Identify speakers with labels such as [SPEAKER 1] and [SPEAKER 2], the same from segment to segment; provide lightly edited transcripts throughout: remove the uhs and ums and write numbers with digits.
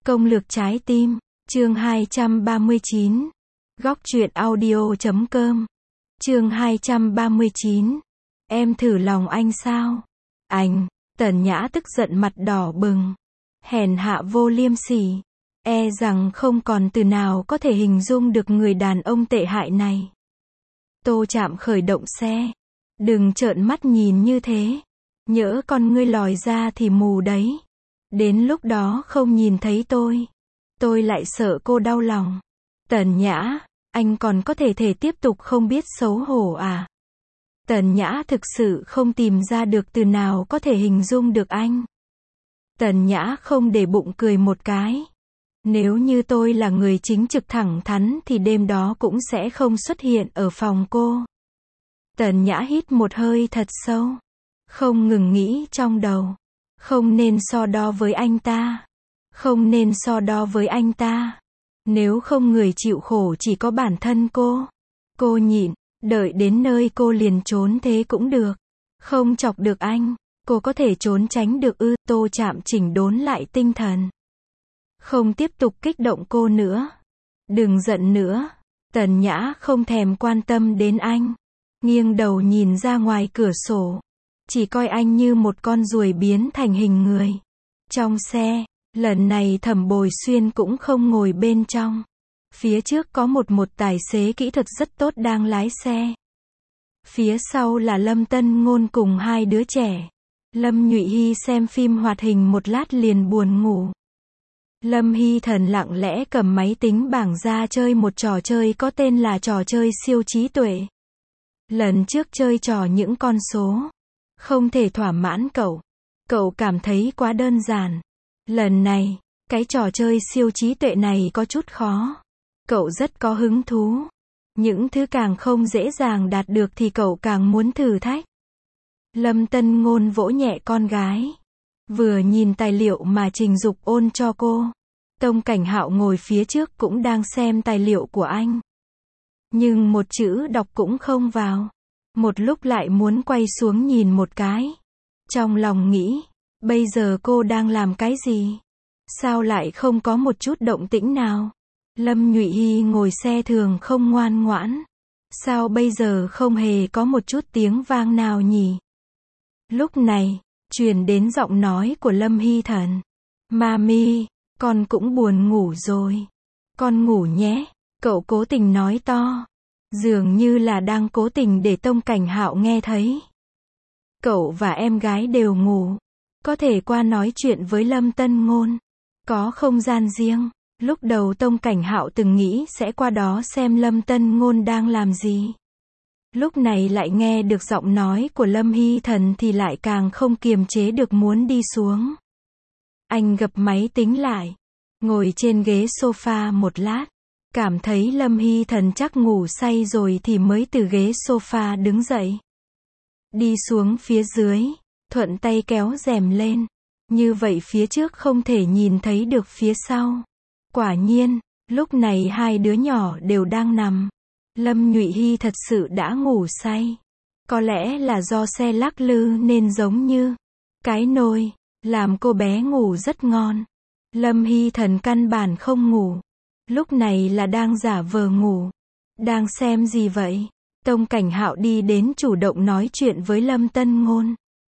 [SPEAKER 1] Công lược trái tim, chương 239. Góc truyện audio.com. Chương 239. Em thử lòng anh sao? Anh, Tần Nhã tức giận mặt đỏ bừng. Hèn hạ vô liêm sỉ. E rằng không còn từ nào có thể hình dung được người đàn ông tệ hại này. Tô Trạm khởi động xe. Đừng trợn mắt nhìn như thế. Nhỡ con ngươi lòi ra thì mù đấy. Đến lúc đó không nhìn thấy tôi lại sợ cô đau lòng. Tần Nhã, anh còn có thể tiếp tục không biết xấu hổ à? Tần Nhã thực sự không tìm ra được từ nào có thể hình dung được anh. Tần Nhã không để bụng cười một cái. Nếu như tôi là người chính trực thẳng thắn thì đêm đó cũng sẽ không xuất hiện ở phòng cô. Tần Nhã hít một hơi thật sâu. Không ngừng nghĩ trong đầu. Không nên so đo với anh ta. Không nên so đo với anh ta. Nếu không người chịu khổ chỉ có bản thân cô. Cô nhịn, đợi đến nơi cô liền trốn thế cũng được. Không chọc được anh, cô có thể trốn tránh được ư? Tô Trạm chỉnh đốn lại tinh thần. Không tiếp tục kích động cô nữa. Đừng giận nữa. Tần Nhã không thèm quan tâm đến anh. Nghiêng đầu nhìn ra ngoài cửa sổ. Chỉ coi anh như một con ruồi biến thành hình người. Trong xe, lần này Thẩm Bồi Xuyên cũng không ngồi bên trong. Phía trước có một tài xế kỹ thuật rất tốt đang lái xe. Phía sau là Lâm Tân Ngôn cùng hai đứa trẻ. Lâm Nhụy Hy xem phim hoạt hình một lát liền buồn ngủ. Lâm Hy Thần lặng lẽ cầm máy tính bảng ra chơi một trò chơi có tên là trò chơi siêu trí tuệ. Lần trước chơi trò những con số không thể thỏa mãn cậu. Cậu cảm thấy quá đơn giản. Lần này, cái trò chơi siêu trí tuệ này có chút khó. Cậu rất có hứng thú. Những thứ càng không dễ dàng đạt được thì cậu càng muốn thử thách. Lâm Tân Ngôn vỗ nhẹ con gái. Vừa nhìn tài liệu mà Trình Dục ôn cho cô. Tông Cảnh Hạo ngồi phía trước cũng đang xem tài liệu của anh. Nhưng một chữ đọc cũng không vào. Một lúc lại muốn quay xuống nhìn một cái. Trong lòng nghĩ, bây giờ cô đang làm cái gì? Sao lại không có một chút động tĩnh nào? Lâm Nhụy Hy ngồi xe thường không ngoan ngoãn. Sao bây giờ không hề có một chút tiếng vang nào nhỉ? Lúc này, truyền đến giọng nói của Lâm Hy Thần. Mami, con cũng buồn ngủ rồi. Con ngủ nhé, cậu cố tình nói to. Dường như là đang cố tình để Tông Cảnh Hạo nghe thấy. Cậu và em gái đều ngủ. Có thể qua nói chuyện với Lâm Tân Ngôn. Có không gian riêng. Lúc đầu Tông Cảnh Hạo từng nghĩ sẽ qua đó xem Lâm Tân Ngôn đang làm gì. Lúc này lại nghe được giọng nói của Lâm Hy Thần thì lại càng không kiềm chế được muốn đi xuống. Anh gập máy tính lại. Ngồi trên ghế sofa một lát. Cảm thấy Lâm Hy Thần chắc ngủ say rồi thì mới từ ghế sofa đứng dậy. Đi xuống phía dưới. Thuận tay kéo rèm lên. Như vậy phía trước không thể nhìn thấy được phía sau. Quả nhiên, lúc này hai đứa nhỏ đều đang nằm. Lâm Nhụy Hy thật sự đã ngủ say. Có lẽ là do xe lắc lư nên giống như cái nôi, làm cô bé ngủ rất ngon. Lâm Hy Thần căn bản không ngủ. Lúc này là đang giả vờ ngủ. Đang xem gì vậy? Tông Cảnh Hạo đi đến chủ động nói chuyện với Lâm Tân Ngôn.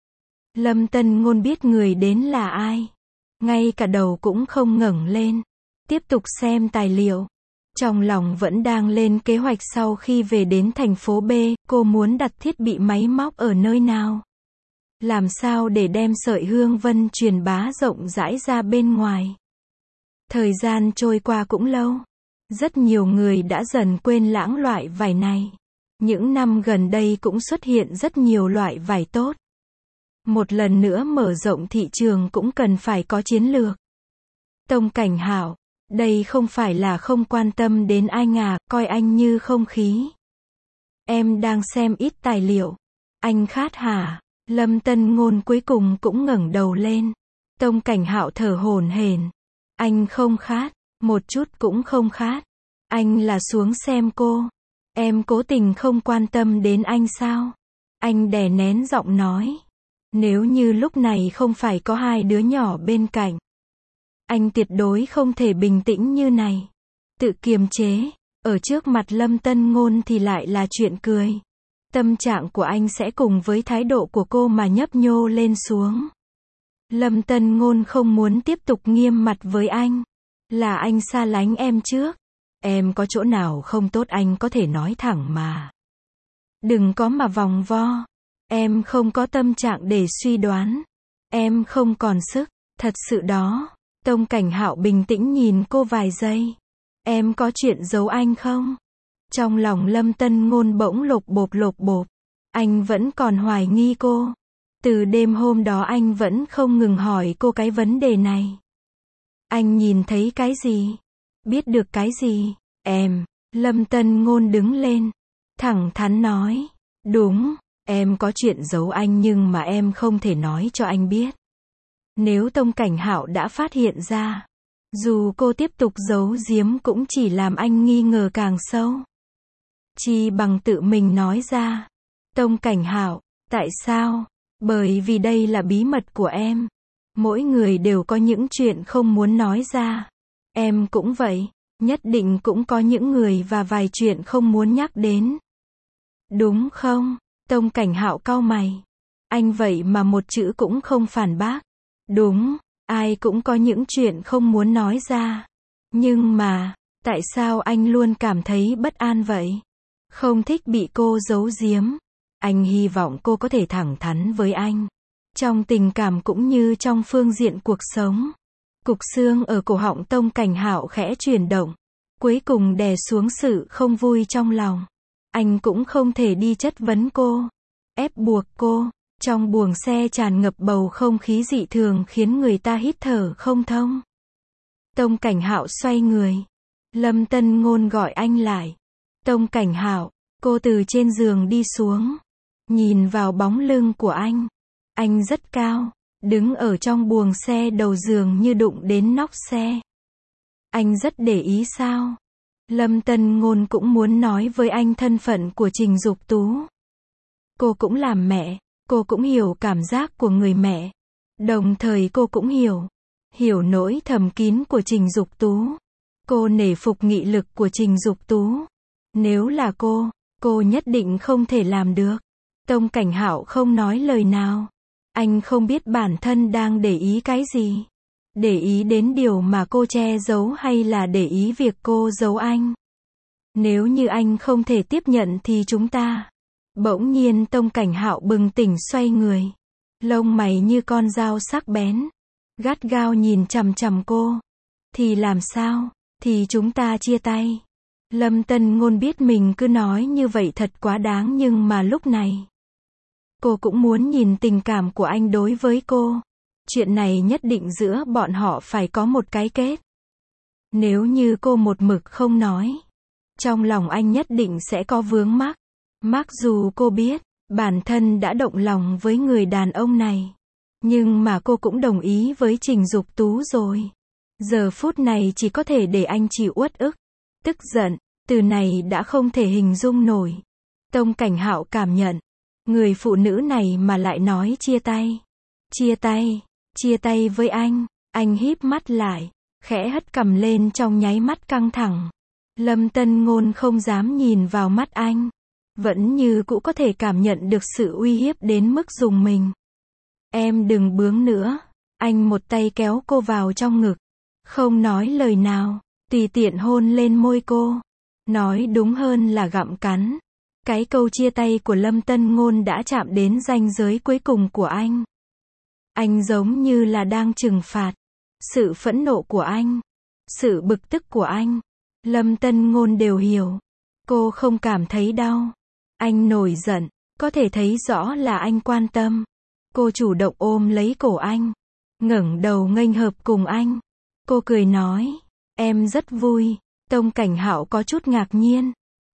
[SPEAKER 1] Lâm Tân Ngôn biết người đến là ai. Ngay cả đầu cũng không ngẩng lên. Tiếp tục xem tài liệu. Trong lòng vẫn đang lên kế hoạch sau khi về đến thành phố B, cô muốn đặt thiết bị máy móc ở nơi nào. Làm sao để đem sợi hương vân truyền bá rộng rãi ra bên ngoài. Thời gian trôi qua cũng lâu. Rất nhiều người đã dần quên lãng loại vải này. Những năm gần đây cũng xuất hiện rất nhiều loại vải tốt. Một lần nữa mở rộng thị trường cũng cần phải có chiến lược. Tông Cảnh Hạo, đây không phải là không quan tâm đến anh à, coi anh như không khí. Em đang xem ít tài liệu. Anh khát hả? Lâm Tân Ngôn cuối cùng cũng ngẩng đầu lên. Tông Cảnh Hạo thở hổn hển. Anh không khát, một chút cũng không khát. Anh là xuống xem cô. Em cố tình không quan tâm đến anh sao? Anh đè nén giọng nói. Nếu như lúc này không phải có hai đứa nhỏ bên cạnh. Anh tuyệt đối không thể bình tĩnh như này. Tự kiềm chế, ở trước mặt Lâm Tân Ngôn thì lại là chuyện cười. Tâm trạng của anh sẽ cùng với thái độ của cô mà nhấp nhô lên xuống. Lâm Tân Ngôn không muốn tiếp tục nghiêm mặt với anh. Là anh xa lánh em trước. Em có chỗ nào không tốt anh có thể nói thẳng mà. Đừng có mà vòng vo. Em không có tâm trạng để suy đoán. Em không còn sức. Thật sự đó. Tông Cảnh Hạo bình tĩnh nhìn cô vài giây. Em có chuyện giấu anh không? Trong lòng Lâm Tân Ngôn bỗng lột bột. Anh vẫn còn hoài nghi cô. Từ đêm hôm đó anh vẫn không ngừng hỏi cô cái vấn đề này. Anh nhìn thấy cái gì? Biết được cái gì? Em. Lâm Tân Ngôn đứng lên. Thẳng thắn nói. Đúng, em có chuyện giấu anh nhưng mà em không thể nói cho anh biết. Nếu Tông Cảnh Hạo đã phát hiện ra, dù cô tiếp tục giấu giếm cũng chỉ làm anh nghi ngờ càng sâu. Chi bằng tự mình nói ra. Tông Cảnh Hạo, tại sao? Bởi vì đây là bí mật của em. Mỗi người đều có những chuyện không muốn nói ra. Em cũng vậy, nhất định cũng có những người và vài chuyện không muốn nhắc đến. Đúng không? Tông Cảnh Hạo cau mày. Anh vậy mà một chữ cũng không phản bác. Đúng, ai cũng có những chuyện không muốn nói ra. Nhưng mà, tại sao anh luôn cảm thấy bất an vậy? Không thích bị cô giấu giếm. Anh hy vọng cô có thể thẳng thắn với anh. Trong tình cảm cũng như trong phương diện cuộc sống. Cục xương ở cổ họng Tông Cảnh Hạo khẽ chuyển động. Cuối cùng đè xuống sự không vui trong lòng. Anh cũng không thể đi chất vấn cô. Ép buộc cô. Trong buồng xe tràn ngập bầu không khí dị thường khiến người ta hít thở không thông. Tông Cảnh Hạo xoay người. Lâm Tân Ngôn gọi anh lại. Tông Cảnh Hạo, cô từ trên giường đi xuống. Nhìn vào bóng lưng của anh. Anh rất cao, đứng ở trong buồng xe đầu giường như đụng đến nóc xe. Anh rất để ý sao? Lâm Tân Ngôn cũng muốn nói với anh thân phận của Trình Dục Tú. Cô cũng làm mẹ, cô cũng hiểu cảm giác của người mẹ. Đồng thời cô cũng hiểu nỗi thầm kín của Trình Dục Tú. Cô nể phục nghị lực của Trình Dục Tú. Nếu là cô nhất định không thể làm được. Tông Cảnh Hạo không nói lời nào. Anh không biết bản thân đang để ý cái gì. Để ý đến điều mà cô che giấu hay là để ý việc cô giấu anh. Nếu như anh không thể tiếp nhận thì chúng ta. Bỗng nhiên Tông Cảnh Hạo bừng tỉnh xoay người. Lông mày như con dao sắc bén. Gắt gao nhìn chằm chằm cô. Thì làm sao? Thì chúng ta chia tay. Lâm Tân Ngôn biết mình cứ nói như vậy thật quá đáng nhưng mà lúc này. Cô cũng muốn nhìn tình cảm của anh đối với cô. Chuyện này nhất định giữa bọn họ phải có một cái kết. Nếu như cô một mực không nói. Trong lòng anh nhất định sẽ có vướng mắc. Mặc dù cô biết, bản thân đã động lòng với người đàn ông này. Nhưng mà cô cũng đồng ý với Trình Dục Tú rồi. Giờ phút này chỉ có thể để anh chịu uất ức. Tức giận, từ này đã không thể hình dung nổi. Tông Cảnh Hạo cảm nhận. Người phụ nữ này mà lại nói chia tay. Chia tay với anh híp mắt lại, khẽ hất cằm lên trong nháy mắt căng thẳng. Lâm Tân Ngôn không dám nhìn vào mắt anh. Vẫn như cũ có thể cảm nhận được sự uy hiếp đến mức rùng mình. Em đừng bướng nữa. Anh một tay kéo cô vào trong ngực. Không nói lời nào, tùy tiện hôn lên môi cô. Nói đúng hơn là gặm cắn. Cái câu chia tay của Lâm Tân Ngôn đã chạm đến ranh giới cuối cùng của anh. Anh giống như là đang trừng phạt. Sự phẫn nộ của anh. Sự bực tức của anh. Lâm Tân Ngôn đều hiểu. Cô không cảm thấy đau. Anh nổi giận. Có thể thấy rõ là anh quan tâm. Cô chủ động ôm lấy cổ anh. Ngẩng đầu nghênh hợp cùng anh. Cô cười nói. Em rất vui. Tông Cảnh Hạo có chút ngạc nhiên.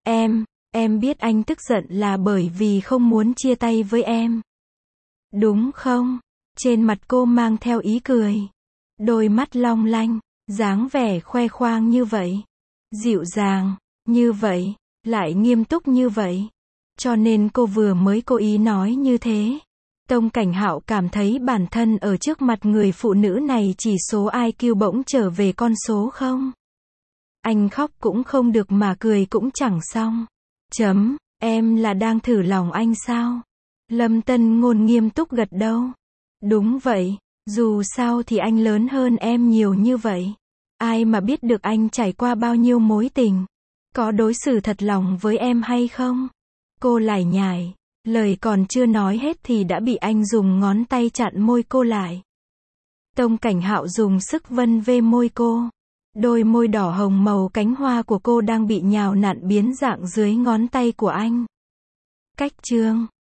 [SPEAKER 1] Em biết anh tức giận là bởi vì không muốn chia tay với em. Đúng không? Trên mặt cô mang theo ý cười. Đôi mắt long lanh, dáng vẻ khoe khoang như vậy. Dịu dàng, như vậy, lại nghiêm túc như vậy. Cho nên cô vừa mới cố ý nói như thế. Tông Cảnh Hạo cảm thấy bản thân ở trước mặt người phụ nữ này chỉ số IQ bỗng trở về con số không. Anh khóc cũng không được mà cười cũng chẳng xong. Em là đang thử lòng anh sao? Lâm Tân Ngôn nghiêm túc gật đầu. Đúng vậy, dù sao thì anh lớn hơn em nhiều như vậy. Ai mà biết được anh trải qua bao nhiêu mối tình. Có đối xử thật lòng với em hay không? Cô lải nhải. Lời còn chưa nói hết thì đã bị anh dùng ngón tay chặn môi cô lại. Tông Cảnh Hạo dùng sức vân vê môi cô. Đôi môi đỏ hồng màu cánh hoa của cô đang bị nhào nặn biến dạng dưới ngón tay của anh. Cách chương